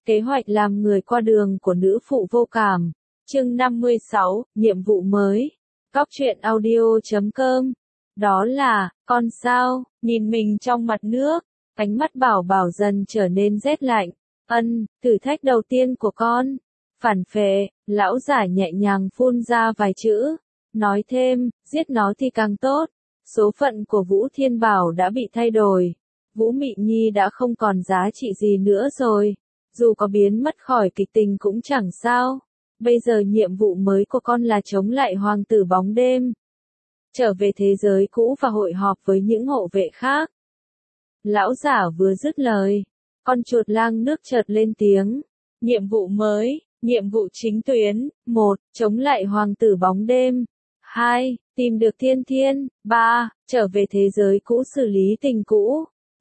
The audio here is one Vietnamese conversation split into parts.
Kế hoạch làm người qua đường của nữ phụ vô cảm. Chương 56, nhiệm vụ mới. Góc truyện audio.com. Đó là, con sao, nhìn mình trong mặt nước, ánh mắt Bảo Bảo dần trở nên rét lạnh. Thử thách đầu tiên của con. Phản phệ, lão giả nhẹ nhàng phun ra vài chữ. Nói thêm, giết nó thì càng tốt. Số phận của Vũ Thiên Bảo đã bị thay đổi. Vũ Mị Nhi đã không còn giá trị gì nữa rồi. Dù có biến mất khỏi kịch tình cũng chẳng sao. Bây giờ nhiệm vụ mới của con là chống lại hoàng tử bóng đêm. Trở về thế giới cũ và hội họp với những hộ vệ khác. Lão giả vừa dứt lời. Con chuột lang nước chợt lên tiếng. Nhiệm vụ mới, nhiệm vụ chính tuyến. 1. Chống lại hoàng tử bóng đêm. 2. Tìm được Thiên Thiên. 3. Trở về thế giới cũ xử lý tình cũ.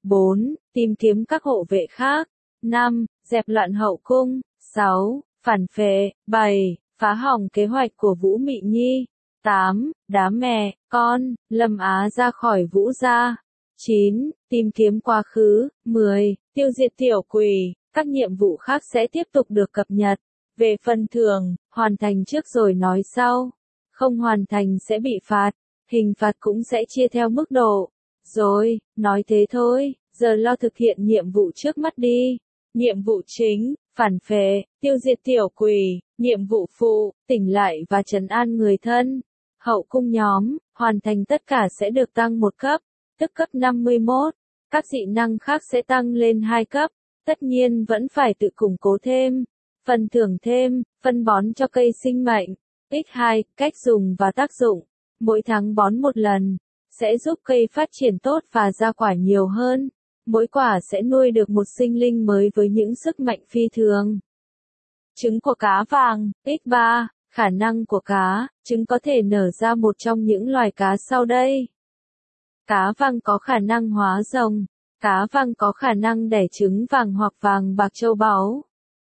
4. Tìm kiếm các hộ vệ khác. 5. Dẹp loạn hậu cung. 6. Phản phệ. 7. Phá hỏng kế hoạch của Vũ Mị Nhi. 8. Đá mẹ, con, Lâm Á ra khỏi Vũ gia. 9. Tìm kiếm quá khứ. 10. Tiêu diệt tiểu quỷ. Các nhiệm vụ khác sẽ tiếp tục được cập nhật. Về phần thưởng, hoàn thành trước rồi nói sau. Không hoàn thành sẽ bị phạt. Hình phạt cũng sẽ chia theo mức độ. Rồi, nói thế thôi, giờ lo thực hiện nhiệm vụ trước mắt đi. Nhiệm vụ chính, phản phệ, tiêu diệt tiểu quỷ. Nhiệm vụ phụ, tỉnh lại và trấn an người thân. Hậu cung nhóm, hoàn thành tất cả sẽ được tăng một cấp, tức cấp 51. Các dị năng khác sẽ tăng lên 2 cấp. Tất nhiên vẫn phải tự củng cố thêm. Phần thưởng thêm, phân bón cho cây sinh mệnh. X2, cách dùng và tác dụng. Mỗi tháng bón một lần, sẽ giúp cây phát triển tốt và ra quả nhiều hơn. Mỗi quả sẽ nuôi được một sinh linh mới với những sức mạnh phi thường. Trứng của cá vàng. X3, khả năng của cá, trứng có thể nở ra một trong những loài cá sau đây. Cá vàng có khả năng hóa rồng. Cá vàng có khả năng đẻ trứng vàng hoặc vàng bạc châu báu.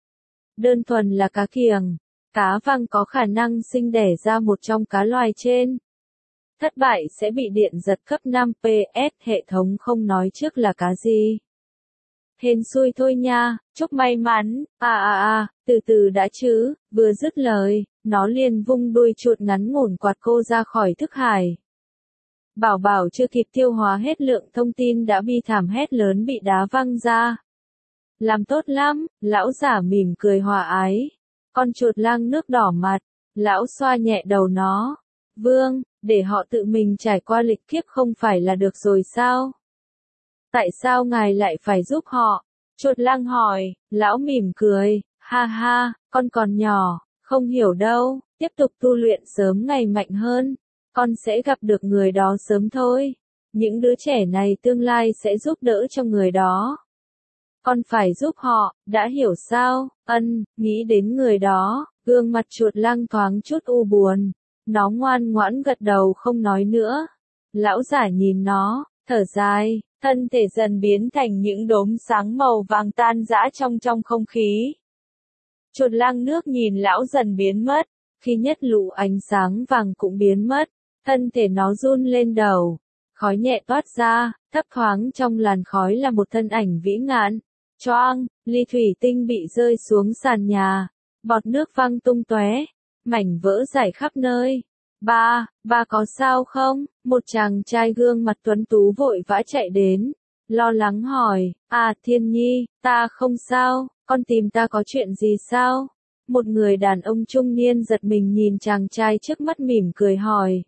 Đơn thuần là cá kiểng. Cá vàng có khả năng sinh đẻ ra một trong cá loài trên. Thất bại sẽ bị điện giật cấp 5 PS, hệ thống không nói trước là cá gì. Hên xui thôi nha, chúc may mắn. Từ từ đã chứ. Vừa dứt lời, nó liền vung đuôi chuột ngắn ngủn quạt cô ra khỏi thức hải. Bảo Bảo chưa kịp tiêu hóa hết lượng thông tin đã bi thảm hét lớn bị đá văng ra. Làm tốt lắm, lão giả mỉm cười hòa ái. Con chuột lang nước đỏ mặt, lão xoa nhẹ đầu nó. Vương, để họ tự mình trải qua lịch kiếp không phải là được rồi sao? Tại sao ngài lại phải giúp họ? Chuột lang hỏi, lão mỉm cười, ha ha, con còn nhỏ, không hiểu đâu, tiếp tục tu luyện sớm ngày mạnh hơn. Con sẽ gặp được người đó sớm thôi. Những đứa trẻ này tương lai sẽ giúp đỡ cho người đó. Con phải giúp họ, đã hiểu sao? Nghĩ đến người đó, gương mặt chuột lang thoáng chút u buồn. Nó ngoan ngoãn gật đầu không nói nữa. Lão giả nhìn nó, thở dài, thân thể dần biến thành những đốm sáng màu vàng tan rã trong không khí. Chuột lang nước nhìn lão dần biến mất, khi nhất lũ ánh sáng vàng cũng biến mất, thân thể nó run lên đầu. Khói nhẹ toát ra, thấp thoáng trong làn khói là một thân ảnh vĩ ngạn. Choang, ly thủy tinh bị rơi xuống sàn nhà, bọt nước văng tung tóe, mảnh vỡ rải khắp nơi. Ba có sao không? Một chàng trai gương mặt tuấn tú vội vã chạy đến, lo lắng hỏi, Thiên Nhi, ta không sao, con tìm ta có chuyện gì sao? Một người đàn ông trung niên giật mình nhìn chàng trai trước mắt mỉm cười hỏi.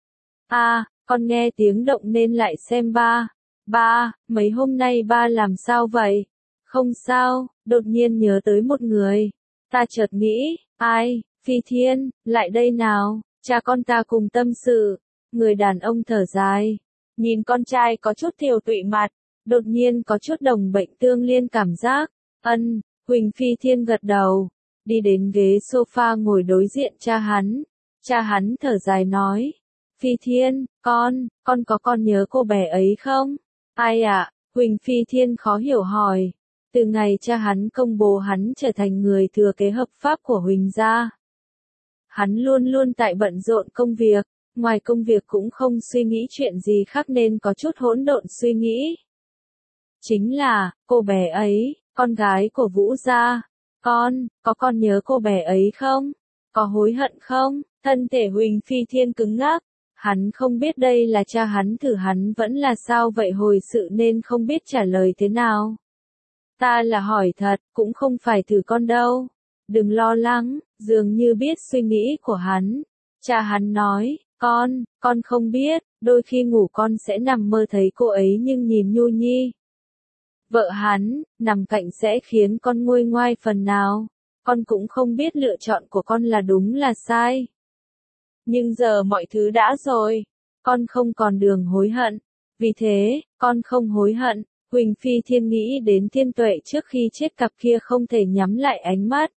Con nghe tiếng động nên lại xem ba. Ba, mấy hôm nay ba làm sao vậy? Không sao, đột nhiên nhớ tới một người. Ta chợt nghĩ, ai, Phi Thiên, lại đây nào, cha con ta cùng tâm sự. Người đàn ông thở dài, nhìn con trai có chút tiều tụy mặt, đột nhiên có chút đồng bệnh tương liên cảm giác. Huỳnh Phi Thiên gật đầu, đi đến ghế sofa ngồi đối diện cha hắn. Cha hắn thở dài nói, Phi Thiên, con có nhớ cô bé ấy không? Ai ạ? Huỳnh Phi Thiên khó hiểu hỏi. Từ ngày cha hắn công bố hắn trở thành người thừa kế hợp pháp của Huỳnh gia, hắn luôn luôn tại bận rộn công việc, ngoài công việc cũng không suy nghĩ chuyện gì khác nên có chút hỗn độn suy nghĩ. Chính là, cô bé ấy, con gái của Vũ gia. có con nhớ cô bé ấy không? Có hối hận không? Thân thể Huỳnh Phi Thiên cứng ngắc. Hắn không biết đây là cha hắn, thử hắn vẫn là sao vậy hồi sự nên không biết trả lời thế nào. Ta là hỏi thật, cũng không phải thử con đâu. Đừng lo lắng, dường như biết suy nghĩ của hắn. Cha hắn nói, con không biết, đôi khi ngủ con sẽ nằm mơ thấy cô ấy nhưng nhìn nhu nhi. Vợ hắn, nằm cạnh sẽ khiến con nguôi ngoai phần nào. Con cũng không biết lựa chọn của con là đúng là sai. Nhưng giờ mọi thứ đã rồi, con không còn đường hối hận. Vì thế, con không hối hận. Huỳnh Phi Thiên nghĩ đến Thiên Tuệ trước khi chết, cặp kia không thể nhắm lại ánh mắt.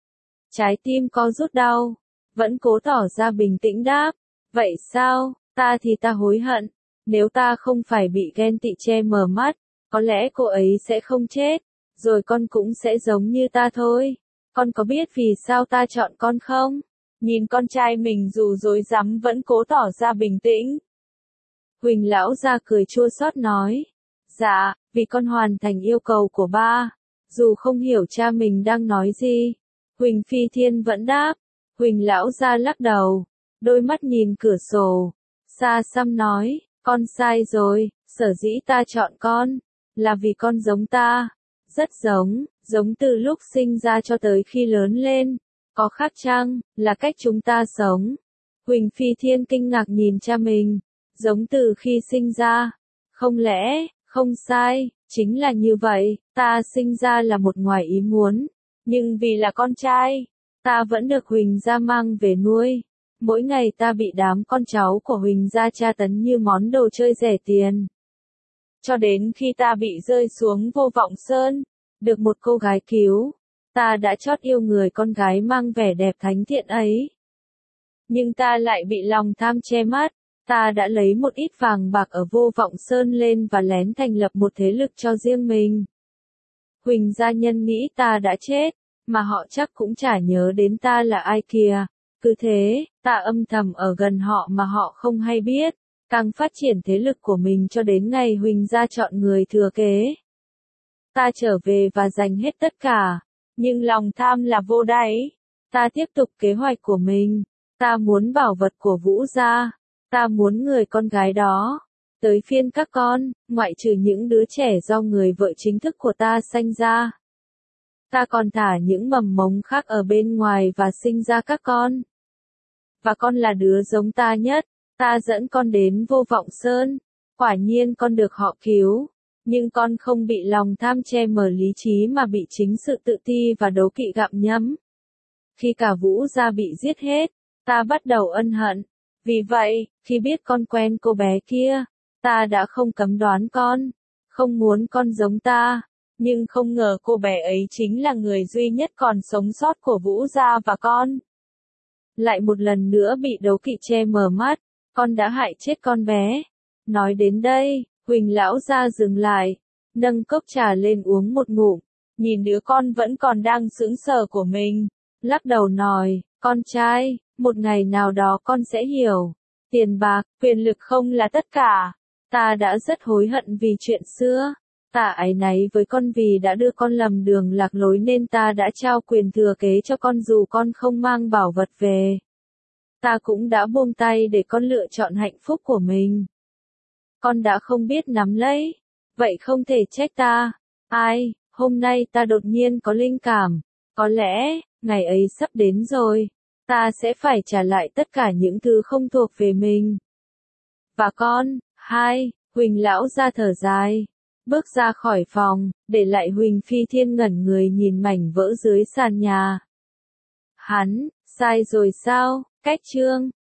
Trái tim co rút đau, vẫn cố tỏ ra bình tĩnh đáp. Vậy sao, ta thì ta hối hận. Nếu ta không phải bị ghen tị che mờ mắt, có lẽ cô ấy sẽ không chết, rồi con cũng sẽ giống như ta thôi. Con có biết vì sao ta chọn con không? Nhìn con trai mình dù rối rắm vẫn cố tỏ ra bình tĩnh. Huỳnh lão gia cười chua xót nói. Dạ, vì con hoàn thành yêu cầu của ba. Dù không hiểu cha mình đang nói gì. Huỳnh Phi Thiên vẫn đáp. Huỳnh lão gia lắc đầu. Đôi mắt nhìn cửa sổ. Xa xăm nói, con sai rồi, sở dĩ ta chọn con. Là vì con giống ta. Rất giống từ lúc sinh ra cho tới khi lớn lên. Có khác chăng, là cách chúng ta sống. Huỳnh Phi Thiên kinh ngạc nhìn cha mình. Giống từ khi sinh ra. Không lẽ, không sai, chính là như vậy, ta sinh ra là một ngoài ý muốn. Nhưng vì là con trai, ta vẫn được Huỳnh gia mang về nuôi. Mỗi ngày ta bị đám con cháu của Huỳnh gia tra tấn như món đồ chơi rẻ tiền. Cho đến khi ta bị rơi xuống Vô Vọng Sơn, được một cô gái cứu, ta đã chót yêu người con gái mang vẻ đẹp thánh thiện ấy. Nhưng ta lại bị lòng tham che mắt, ta đã lấy một ít vàng bạc ở Vô Vọng Sơn lên và lén thành lập một thế lực cho riêng mình. Huỳnh gia nhân nghĩ ta đã chết, mà họ chắc cũng chả nhớ đến ta là ai kìa. Cứ thế, ta âm thầm ở gần họ mà họ không hay biết, càng phát triển thế lực của mình cho đến ngày Huỳnh gia chọn người thừa kế. Ta trở về và giành hết tất cả, nhưng lòng tham là vô đáy. Ta tiếp tục kế hoạch của mình, ta muốn bảo vật của Vũ gia, ta muốn người con gái đó. Tới phiên các con, ngoại trừ những đứa trẻ do người vợ chính thức của ta sanh ra. Ta còn thả những mầm mống khác ở bên ngoài và sinh ra các con. Và con là đứa giống ta nhất, ta dẫn con đến Vô Vọng Sơn. Quả nhiên con được họ cứu, nhưng con không bị lòng tham che mờ lý trí mà bị chính sự tự ti và đố kỵ gặm nhấm. Khi cả Vũ gia bị giết hết, ta bắt đầu ân hận. Vì vậy, khi biết con quen cô bé kia, ta đã không cấm đoán con, không muốn con giống ta. Nhưng không ngờ cô bé ấy chính là người duy nhất còn sống sót của Vũ gia và con. Lại một lần nữa bị đố kỵ che mờ mắt, con đã hại chết con bé. Nói đến đây, Huỳnh lão gia dừng lại, nâng cốc trà lên uống một ngụm, nhìn đứa con vẫn còn đang sững sờ của mình, lắc đầu nói, con trai, một ngày nào đó con sẽ hiểu, tiền bạc, quyền lực không là tất cả. Ta đã rất hối hận vì chuyện xưa. Ta áy náy với con vì đã đưa con lầm đường lạc lối nên ta đã trao quyền thừa kế cho con dù con không mang bảo vật về. Ta cũng đã buông tay để con lựa chọn hạnh phúc của mình. Con đã không biết nắm lấy, vậy không thể trách ta. Ai, hôm nay ta đột nhiên có linh cảm, có lẽ, ngày ấy sắp đến rồi, ta sẽ phải trả lại tất cả những thứ không thuộc về mình. Và con, Huỳnh lão ra thở dài. Bước ra khỏi phòng, để lại Huỳnh Phi Thiên ngẩn người nhìn mảnh vỡ dưới sàn nhà. Hắn, sai rồi sao? Cách chương